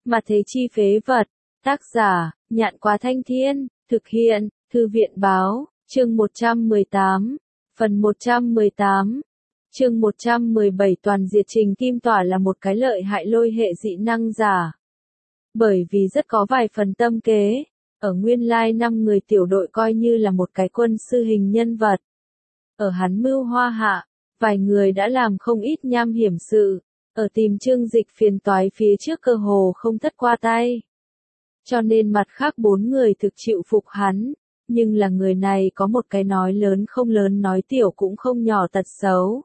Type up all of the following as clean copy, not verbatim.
Mà thế chi phế vật. Tác giả, Nhạn Quá Thanh Thiên, thực hiện, Thư viện báo, chương 118, phần 118. Chương 117 toàn diệt Trình Kim Tỏa là một cái lợi hại lôi hệ dị năng giả. Bởi vì rất có vài phần tâm kế, ở nguyên lai 5 người tiểu đội coi như là một cái quân sư hình nhân vật. Ở hắn mưu hoa hạ, vài người đã làm không ít nham hiểm sự, ở tìm Trương Dịch phiền toái phía trước cơ hồ không thất qua tay. Cho nên mặt khác 4 người thực chịu phục hắn, nhưng là người này có một cái nói lớn không lớn nói tiểu cũng không nhỏ tật xấu.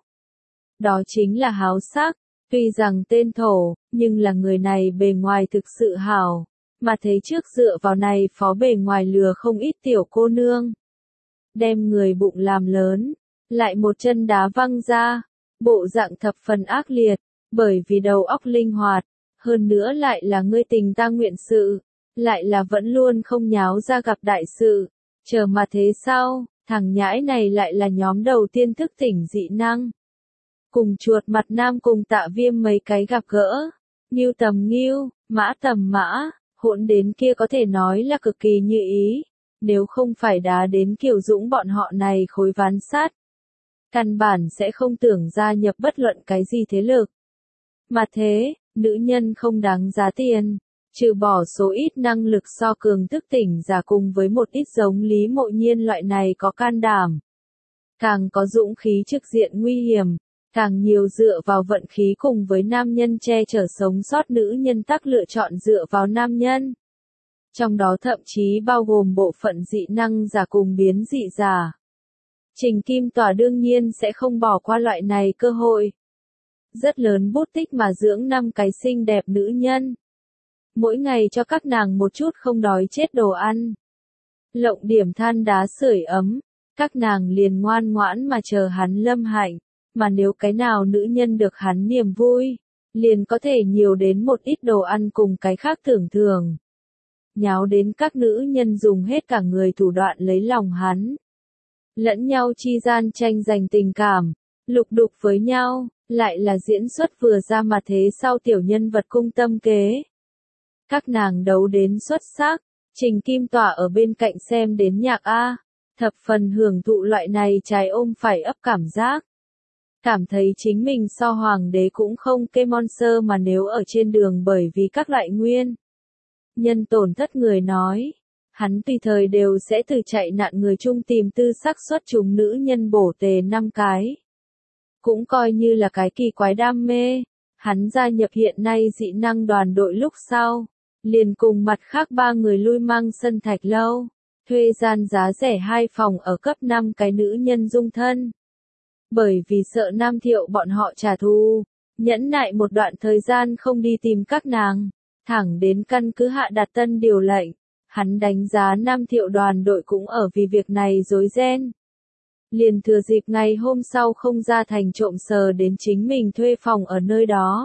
Đó chính là háo sắc, tuy rằng tên thổ, nhưng là người này bề ngoài thực sự hảo, mà thấy trước dựa vào này phó bề ngoài lừa không ít tiểu cô nương. Đem người bụng làm lớn, lại một chân đá văng ra, bộ dạng thập phần ác liệt, bởi vì đầu óc linh hoạt, hơn nữa lại là ngươi tình ta nguyện sự, lại là vẫn luôn không nháo ra gặp đại sự, chờ mà thế sao, thằng nhãi này lại là nhóm đầu tiên thức tỉnh dị năng. Cùng chuột mặt nam cùng Tạ Viêm mấy cái gặp gỡ, Ngưu tầm ngưu, mã tầm mã, hỗn đến kia có thể nói là cực kỳ như ý, nếu không phải đá đến Kiều Dũng bọn họ này khối ván sắt, căn bản sẽ không tưởng gia nhập bất luận cái gì thế lực. Mà thế, nữ nhân không đáng giá tiền, trừ bỏ số ít năng lực so cường thức tỉnh giả cùng với một ít giống Lý Mộ Nhiên loại này có can đảm. Càng có dũng khí trực diện nguy hiểm, càng nhiều dựa vào vận khí cùng với nam nhân che chở sống sót nữ nhân tắc lựa chọn dựa vào nam nhân. Trong đó thậm chí bao gồm bộ phận dị năng giả cùng biến dị giả. Trình Kim Tỏa đương nhiên sẽ không bỏ qua loại này cơ hội. Rất lớn bút tích mà dưỡng 5 cái xinh đẹp nữ nhân. Mỗi ngày cho các nàng một chút không đói chết đồ ăn. Lộng điểm than đá sưởi ấm, các nàng liền ngoan ngoãn mà chờ hắn lâm hạnh, mà nếu cái nào nữ nhân được hắn niềm vui, liền có thể nhiều đến một ít đồ ăn cùng cái khác thưởng thường. Nháo đến các nữ nhân dùng hết cả người thủ đoạn lấy lòng hắn. Lẫn nhau chi gian tranh giành tình cảm, lục đục với nhau, lại là diễn xuất vừa ra mà thế sau tiểu nhân vật cung tâm kế. Các nàng đấu đến xuất sắc, Trình Kim Tỏa ở bên cạnh xem đến nhạc A, thập phần hưởng thụ loại này trái ôm phải ấp cảm giác. Cảm thấy chính mình so hoàng đế cũng không kê monster mà nếu ở trên đường bởi vì các loại nguyên nhân tổn thất người nói. Hắn tùy thời đều sẽ từ chạy nạn người chung tìm tư xác suất chúng nữ nhân bổ tề 5 cái. Cũng coi như là cái kỳ quái đam mê. Hắn gia nhập hiện nay dị năng đoàn đội lúc sau, liền cùng mặt khác 3 người lui mang sân thạch lâu, thuê gian giá rẻ 2 phòng ở cấp 5 cái nữ nhân dung thân. Bởi vì sợ Nam Thiệu bọn họ trả thù, nhẫn nại một đoạn thời gian không đi tìm các nàng, thẳng đến căn cứ hạ đặt tân điều lệnh. Hắn đánh giá Nam Thiệu đoàn đội cũng ở vì việc này rối ren. Liền thừa dịp ngày hôm sau không ra thành trộm sờ đến chính mình thuê phòng ở nơi đó.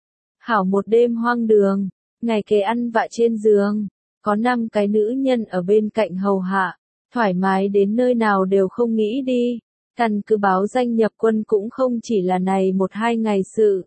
Hảo một đêm hoang đường, ngày kề ăn vạ trên giường, có 5 cái nữ nhân ở bên cạnh hầu hạ, thoải mái đến nơi nào đều không nghĩ đi. Căn cứ báo danh nhập quân cũng không chỉ là này 1-2 ngày sự.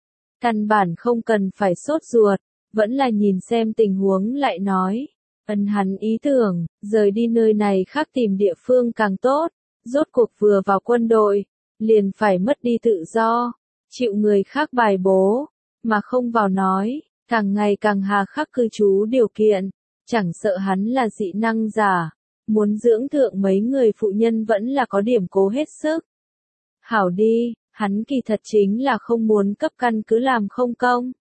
Căn bản không cần phải sốt ruột, vẫn là nhìn xem tình huống lại nói. Hắn ý tưởng, rời đi nơi này khác tìm địa phương càng tốt, rốt cuộc vừa vào quân đội, liền phải mất đi tự do, chịu người khác bài bố, mà không vào nói, càng ngày càng hà khắc cư trú điều kiện, chẳng sợ hắn là dị năng giả, muốn dưỡng thượng mấy người phụ nhân vẫn là có điểm cố hết sức. Hảo đi, hắn kỳ thật chính là không muốn cấp căn cứ làm không công.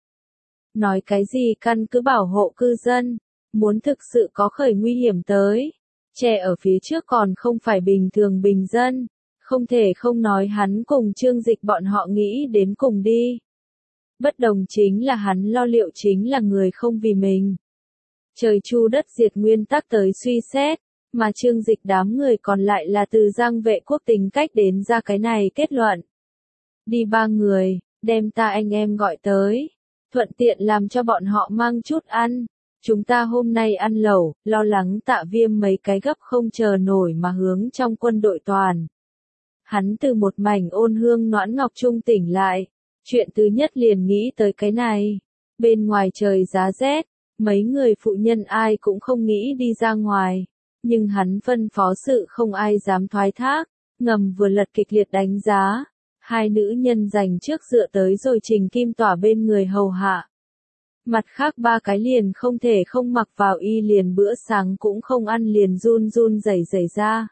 Nói cái gì căn cứ bảo hộ cư dân. Muốn thực sự có khởi nguy hiểm tới, trẻ ở phía trước còn không phải bình thường bình dân, không thể không nói hắn cùng Trương Dịch bọn họ nghĩ đến cùng đi. Bất đồng chính là hắn lo liệu chính là người không vì mình. Trời chu đất diệt nguyên tắc tới suy xét, mà Trương Dịch đám người còn lại là từ Giang Vệ Quốc tính cách đến ra cái này kết luận. Đi 3 người, đem ta anh em gọi tới, thuận tiện làm cho bọn họ mang chút ăn. Chúng ta hôm nay ăn lẩu, lo lắng Tạ Viêm mấy cái gấp không chờ nổi mà hướng trong quân đội toàn. Hắn từ một mảnh ôn hương noãn ngọc trung tỉnh lại, chuyện thứ nhất liền nghĩ tới cái này. Bên ngoài trời giá rét, mấy người phụ nhân ai cũng không nghĩ đi ra ngoài. Nhưng hắn phân phó sự không ai dám thoái thác, ngầm vừa lật kịch liệt đánh giá. Hai nữ nhân giành trước dựa tới rồi Trình Kim Tỏa bên người hầu hạ. Mặt khác ba cái liền không thể không mặc vào y liền bữa sáng cũng không ăn liền run run rẩy rẩy ra.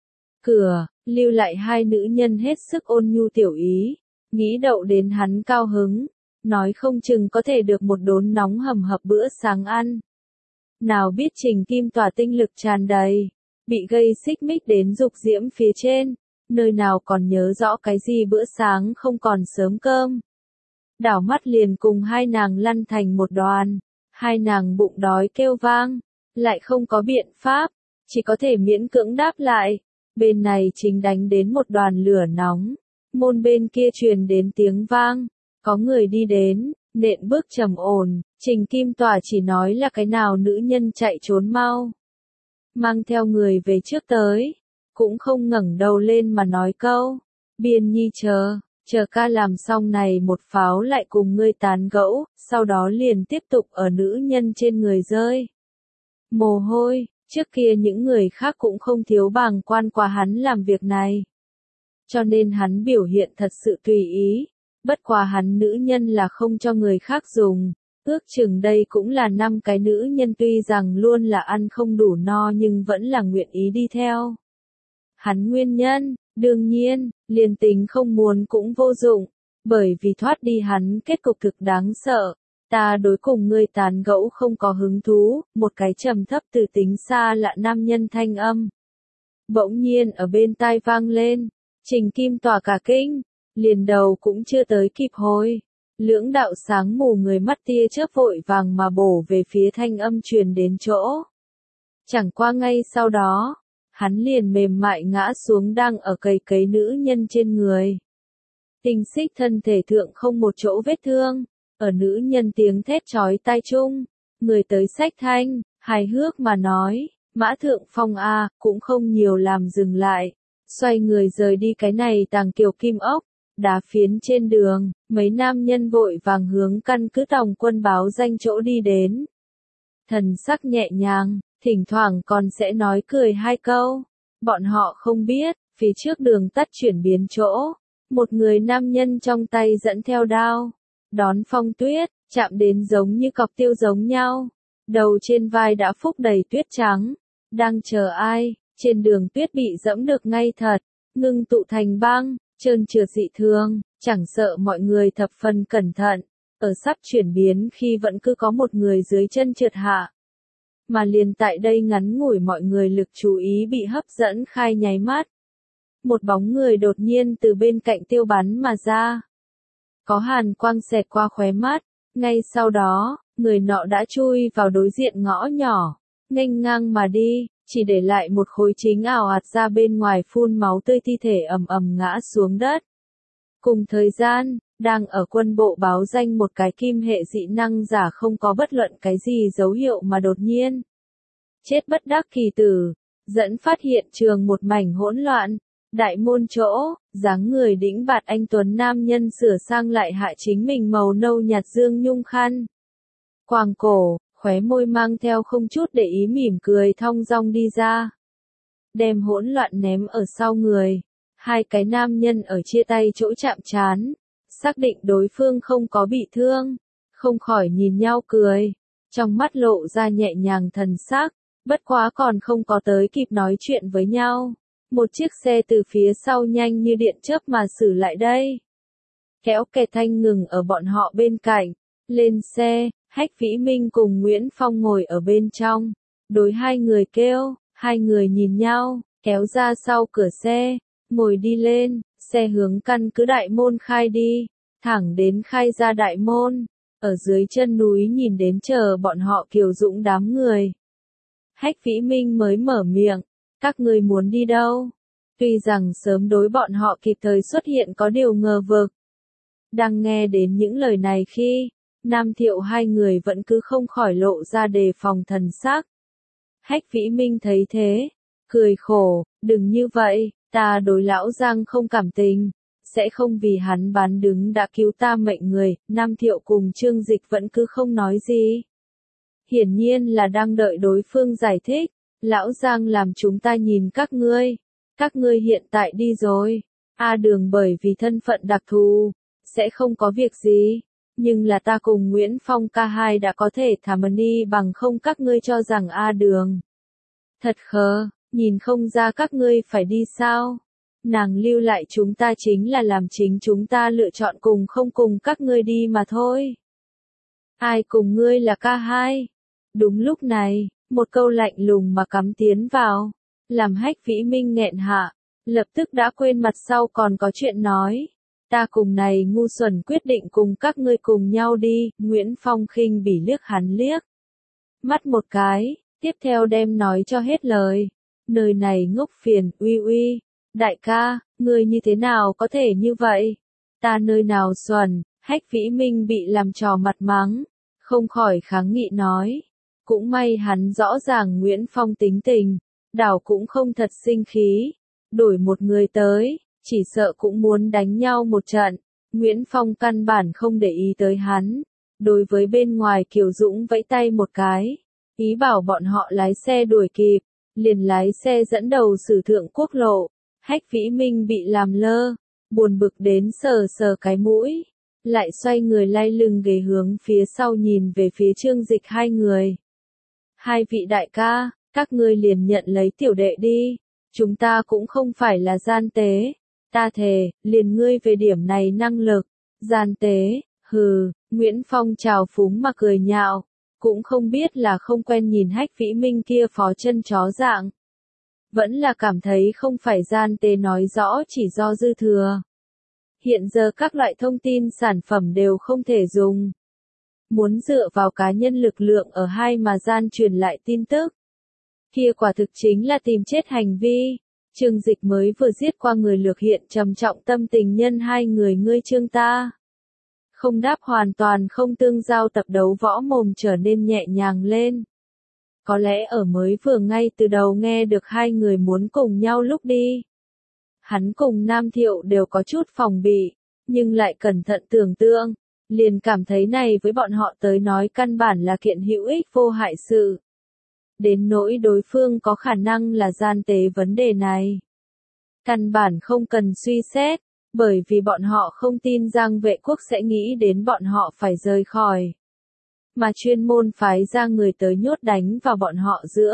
Cửa, lưu lại hai nữ nhân hết sức ôn nhu tiểu ý, nghĩ đậu đến hắn cao hứng, nói không chừng có thể được một đốn nóng hầm hập bữa sáng ăn. Nào biết Trình Kim Tỏa tinh lực tràn đầy, bị gây xích mích đến dục diễm phía trên, nơi nào còn nhớ rõ cái gì bữa sáng không còn sớm cơm. Đảo mắt liền cùng hai nàng lăn thành một đoàn, hai nàng bụng đói kêu vang, lại không có biện pháp, chỉ có thể miễn cưỡng đáp lại. Bên này chính đánh đến một đoàn lửa nóng, môn bên kia truyền đến tiếng vang, có người đi đến, nện bước trầm ổn, Trình Kim Tỏa chỉ nói là cái nào nữ nhân chạy trốn mau. Mang theo người về trước tới, cũng không ngẩng đầu lên mà nói câu, Biên Nhi chờ ca làm xong này một pháo lại cùng ngươi tán gẫu, sau đó liền tiếp tục ở nữ nhân trên người rơi. Mồ hôi, trước kia những người khác cũng không thiếu bàng quan qua hắn làm việc này. Cho nên hắn biểu hiện thật sự tùy ý, bất quá hắn nữ nhân là không cho người khác dùng, ước chừng đây cũng là 5 cái nữ nhân tuy rằng luôn là ăn không đủ no nhưng vẫn là nguyện ý đi theo. Hắn nguyên nhân, đương nhiên, liền tính không muốn cũng vô dụng, bởi vì thoát đi hắn kết cục thực đáng sợ. Ta đối cùng ngươi tán gẫu không có hứng thú, một cái trầm thấp từ tính xa lạ nam nhân thanh âm. Bỗng nhiên ở bên tai vang lên, Trình Kim Tỏa cả kinh, liền đầu cũng chưa tới kịp hồi. Lưỡng đạo sáng mù người mắt tia chớp vội vàng mà bổ về phía thanh âm truyền đến chỗ. Chẳng qua ngay sau đó, hắn liền mềm mại ngã xuống đang ở cầy nữ nhân trên người. Tinh xích thân thể thượng không một chỗ vết thương, ở nữ nhân tiếng thét chói tai chung, người tới xách thanh, hài hước mà nói, Mã Thượng Phong a, cũng không nhiều làm dừng lại, xoay người rời đi cái này tàng kiều kim ốc, đá phiến trên đường, mấy nam nhân vội vàng hướng căn cứ tòng quân báo danh chỗ đi đến. Thần sắc nhẹ nhàng, thỉnh thoảng còn sẽ nói cười hai câu, bọn họ không biết, phía trước đường tắt chuyển biến chỗ, một người nam nhân trong tay dẫn theo đao, đón phong tuyết, chạm đến giống như cọc tiêu giống nhau, đầu trên vai đã phúc đầy tuyết trắng, đang chờ ai, trên đường tuyết bị dẫm được ngay thật, ngưng tụ thành băng, trơn trượt dị thường, chẳng sợ mọi người thập phần cẩn thận, ở sắp chuyển biến khi vẫn cứ có một người dưới chân trượt hạ. Mà liền tại đây ngắn ngủi mọi người lực chú ý bị hấp dẫn khai nháy mắt. Một bóng người đột nhiên từ bên cạnh tiêu bắn mà ra. Có hàn quang xẹt qua khóe mắt, ngay sau đó, người nọ đã chui vào đối diện ngõ nhỏ, nghênh ngang mà đi, chỉ để lại một khối chính ảo ạt ra bên ngoài phun máu tươi thi thể ầm ầm ngã xuống đất. Cùng thời gian, đang ở quân bộ báo danh một cái kim hệ dị năng giả không có bất luận cái gì dấu hiệu mà đột nhiên chết bất đắc kỳ tử, dẫn phát hiện trường một mảnh hỗn loạn. Đại môn chỗ, dáng người đĩnh bạt anh tuấn nam nhân sửa sang lại hạ chính mình màu nâu nhạt dương nhung khăn. Quàng cổ, khóe môi mang theo không chút để ý mỉm cười thong dong đi ra. Đem hỗn loạn ném ở sau người. Hai cái nam nhân ở chia tay chỗ chạm trán, xác định đối phương không có bị thương, không khỏi nhìn nhau cười, trong mắt lộ ra nhẹ nhàng thần sắc, bất quá còn không có tới kịp nói chuyện với nhau. Một chiếc xe từ phía sau nhanh như điện chớp mà xử lại đây. Kéo kẹt thanh ngừng ở bọn họ bên cạnh, lên xe, Hách Vĩ Minh cùng Nguyễn Phong ngồi ở bên trong, đối hai người kêu, hai người nhìn nhau, kéo ra sau cửa xe. Ngồi đi lên, xe hướng căn cứ đại môn khai đi, thẳng đến khai ra đại môn, ở dưới chân núi nhìn đến chờ bọn họ Kiều Dũng đám người. Hách Vĩ Minh mới mở miệng, các ngươi muốn đi đâu? Tuy rằng sớm đối bọn họ kịp thời xuất hiện có điều ngờ vực. Đang nghe đến những lời này khi, Nam Thiệu hai người vẫn cứ không khỏi lộ ra đề phòng thần sắc. Hách Vĩ Minh thấy thế, cười khổ, đừng như vậy. Ta đối lão Giang không cảm tình, sẽ không vì hắn bán đứng đã cứu ta mệnh người. Nam Thiệu cùng Trương Dịch vẫn cứ không nói gì. Hiển nhiên là đang đợi đối phương giải thích. Lão Giang làm chúng ta nhìn các ngươi hiện tại đi rồi. A Đường bởi vì thân phận đặc thù, sẽ không có việc gì. Nhưng là ta cùng Nguyễn Phong ca hai đã có thể thả money bằng không, các ngươi cho rằng A Đường thật khờ, nhìn không ra các ngươi phải đi sao? Nàng lưu lại chúng ta chính là làm chính chúng ta lựa chọn cùng không cùng các ngươi đi mà thôi. Ai cùng ngươi là ca hai? Đúng lúc này, một câu lạnh lùng mà cắm tiến vào, làm Hách Vĩ Minh nghẹn hạ, lập tức đã quên mặt sau còn có chuyện nói. Ta cùng này ngu xuẩn quyết định cùng các ngươi cùng nhau đi. Nguyễn Phong khinh bỉ liếc hắn liếc mắt một cái, tiếp theo đem nói cho hết lời. Nơi này ngốc phiền, uy, đại ca, ngươi như thế nào có thể như vậy? Ta nơi nào xuẩn? Hách Vĩ Minh bị làm trò mặt mắng, không khỏi kháng nghị nói. Cũng may hắn rõ ràng Nguyễn Phong tính tình, đảo cũng không thật sinh khí. Đổi một người tới, chỉ sợ cũng muốn đánh nhau một trận. Nguyễn Phong căn bản không để ý tới hắn. Đối với bên ngoài Kiều Dũng vẫy tay một cái, ý bảo bọn họ lái xe đuổi kịp, liền lái xe dẫn đầu sử thượng quốc lộ. Hách Vĩ Minh bị làm lơ, buồn bực đến sờ sờ cái mũi, lại xoay người lay lưng ghế hướng phía sau nhìn về phía Trương Dịch hai người. Hai vị đại ca, các ngươi liền nhận lấy tiểu đệ đi, chúng ta cũng không phải là gian tế. Ta thề, liền ngươi về điểm này năng lực, gian tế, hừ. Nguyễn Phong trào phúng mà cười nhạo, cũng không biết là không quen nhìn Hách Vĩ Minh kia phó chân chó dạng. Vẫn là cảm thấy không phải gian tế nói rõ chỉ do dư thừa. Hiện giờ các loại thông tin sản phẩm đều không thể dùng. Muốn dựa vào cá nhân lực lượng ở hai mà gian truyền lại tin tức. Kia quả thực chính là tìm chết hành vi. Trương Dịch mới vừa giết qua người lược hiện trầm trọng tâm tình nhân hai người ngươi Trương ta. Không đáp hoàn toàn không tương giao tập đấu võ mồm trở nên nhẹ nhàng lên. Có lẽ ở mới vừa ngay từ đầu nghe được hai người muốn cùng nhau lúc đi. Hắn cùng Nam Thiệu đều có chút phòng bị, nhưng lại cẩn thận tưởng tượng, liền cảm thấy này với bọn họ tới nói căn bản là kiện hữu ích vô hại sự. Đến nỗi đối phương có khả năng là gian tế vấn đề này. Căn bản không cần suy xét, bởi vì bọn họ không tin Giang Vệ Quốc sẽ nghĩ đến bọn họ phải rời khỏi. Mà chuyên môn phái ra người tới nhốt đánh vào bọn họ giữa.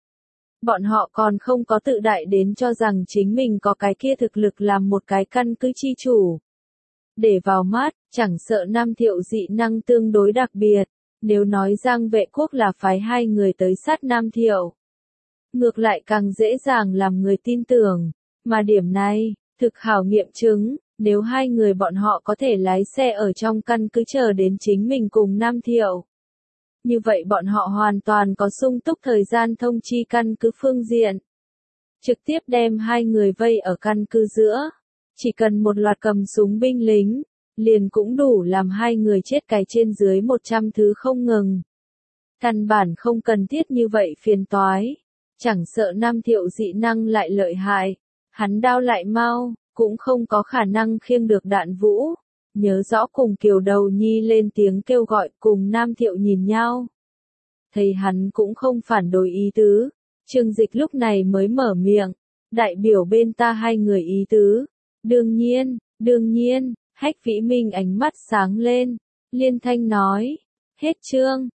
Bọn họ còn không có tự đại đến cho rằng chính mình có cái kia thực lực làm một cái căn cứ chi chủ. Để vào mắt, chẳng sợ Nam Thiệu dị năng tương đối đặc biệt, nếu nói Giang Vệ Quốc là phái hai người tới sát Nam Thiệu. Ngược lại càng dễ dàng làm người tin tưởng, mà điểm này, thực hảo nghiệm chứng, nếu hai người bọn họ có thể lái xe ở trong căn cứ chờ đến chính mình cùng Nam Thiệu. Như vậy bọn họ hoàn toàn có sung túc thời gian thông chi căn cứ phương diện. Trực tiếp đem hai người vây ở căn cứ giữa. Chỉ cần một loạt cầm súng binh lính, liền cũng đủ làm hai người chết cày trên dưới 100 thứ không ngừng. Căn bản không cần thiết như vậy phiền toái. Chẳng sợ Nam Thiệu dị năng lại lợi hại, hắn đao lại mau, cũng không có khả năng khiêng được đạn vũ. Nhớ rõ cùng Kiều Đầu Nhi lên tiếng kêu gọi cùng Nam Thiệu nhìn nhau. Thấy hắn cũng không phản đối ý tứ. Trương Dịch lúc này mới mở miệng. Đại biểu bên ta hai người ý tứ. Đương nhiên, Hách Vĩ Minh ánh mắt sáng lên. Liên thanh nói. Hết chương.